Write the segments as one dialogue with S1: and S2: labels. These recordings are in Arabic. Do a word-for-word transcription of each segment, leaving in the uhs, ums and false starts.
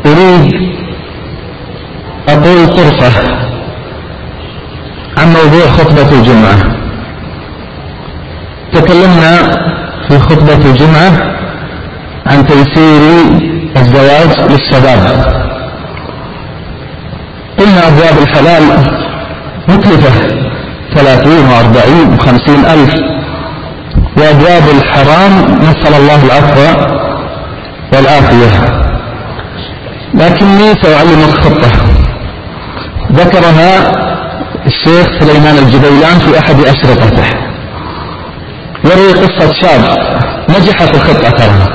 S1: أريد أقول طرفة عن موضوع خطبة الجمعة. تكلمنا في خطبة الجمعة عن تيسير الزواج للشباب. قلنا أبواب الحلال مكلفة ثلاثين وأربعين وخمسين ألف، وأبواب الحرام نسأل الله العفو والعافية. لكني سأعلمك خطة ذكرها الشيخ سليمان الجبيلان في أحد أشرطته، يروي قصة شاب نجحت الخطة ترى.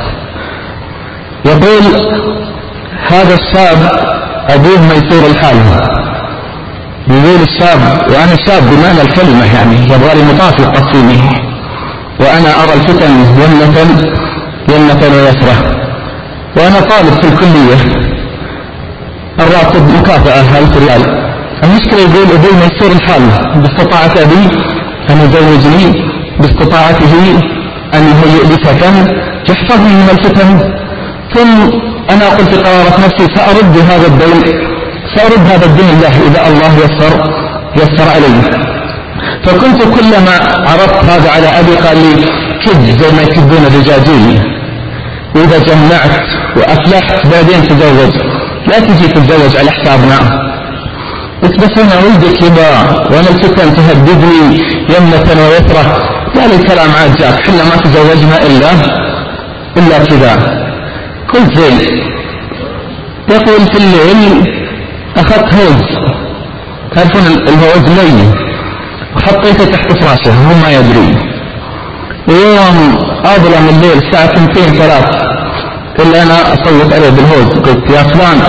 S1: يقول هذا الشاب أبوه ميسور الحال، يقول الشاب، وأنا شاب بمعنى الكلمة يعني يبغى لي مطاف قصيمه، وأنا أرى الفتن يمنة يمنة ويسرة، وأنا طالب في الكلية، الراتب مكافأة ألف ريال. المشكلة يقول أبوي ميسور الحال، باستطاعة أبي أن يزوجني، باستطاعته أن يهيئ لي سكن يحفظني من الفتن، ثم أنا أقول في قرارة نفسي سأرد هذا الدين، سأرد هذا الدين له إذا الله يسر يسر علي. فكنت كلما عرضت هذا على أبي قال لي كد زي ما يكدون الرجاجيل، وإذا جمعت وأفلحت بعدين تزوج، لا تجي تتزوج على حسابنا. قلت بس أنا ولدك يبا وأنا الفتن تهددني يمنة ويسرة. قال الكلام عاد جاك، حنا ما تزوجنا إلا إلا كذا. قلت زين. يقول في الليل أخذت هوز، تعرفون الهوز لي، وحطيته تحت فراشه هو ما يدري. ويوم أظلم الليل الساعة اثنتين ثلاث إلا أنا أصوت عليه بالهوز، قلت يا فلان،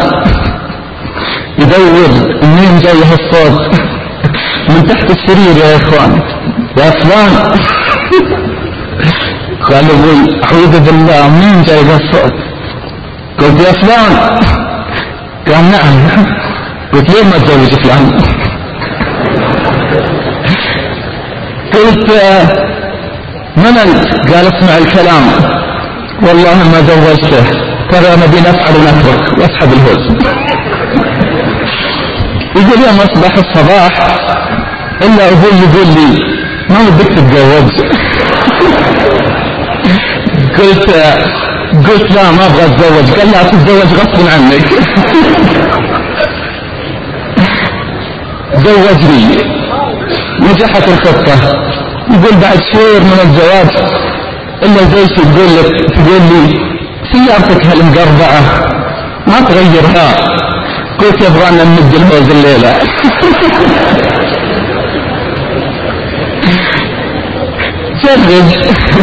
S1: يدور منين جاي هالصوت من تحت السرير يا إخوان، يا فلان. قال أبوي أعوذ بالله منين جاي هالصوت؟ قلت يا فلان. قال نعم. قلت ليه ما تزوج فلان؟ قلت من أنت؟ قال اسمع الكلام، والله ما زوجته، ترى نبي نفعل ونترك، واسحب الهوز. يقول يوم أصبح الصباح إلا أبوي يقول لي ما ودك تتزوج؟ قلت قلت لا ما أبغى أتزوج. قال لا تتزوج غصب عنك. زوجني. نجحت الخطة. يقول بعد شهور من الزواج إلا زوجتي تقول لك تقول لي سيارتك هالمقربعة ما تغيرها. قلت يبغانا نمد الهوز الليلة. جرب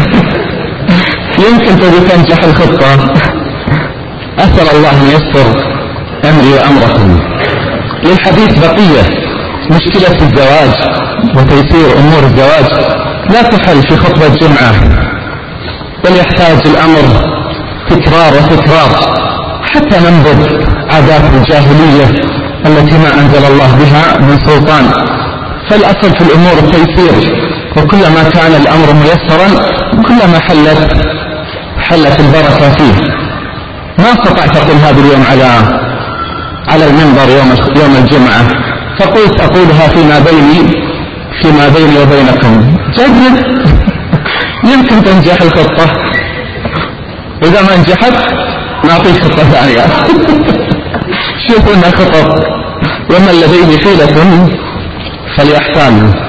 S1: يمكن تبي تنجح الخطة. أسأل الله أن ييسر أمري وأمركم. للحديث بقية. مشكلة الزواج وتيسير أمور الزواج لا تحل في خطبة جمعة، بل يحتاج الأمر تكرار وتكرار حتى ننبذ عادات الجاهلية التي ما أنزل الله بها من سلطان. فالأصل في الأمور التيسير، وكلما كان الأمر ميسرا كلما حلت حلت البركة فيه. ما استطعت أقول هذا اليوم على على المنبر يوم يوم الجمعة، فقلت أقولها فيما بيني فيما بيني وبينكم. جرب يمكن تنجح الخطة. إذا ما نجحت نعطيك خطة ثانية. شوفوا لنا خطط، ومن لديه حيلة فليحتال.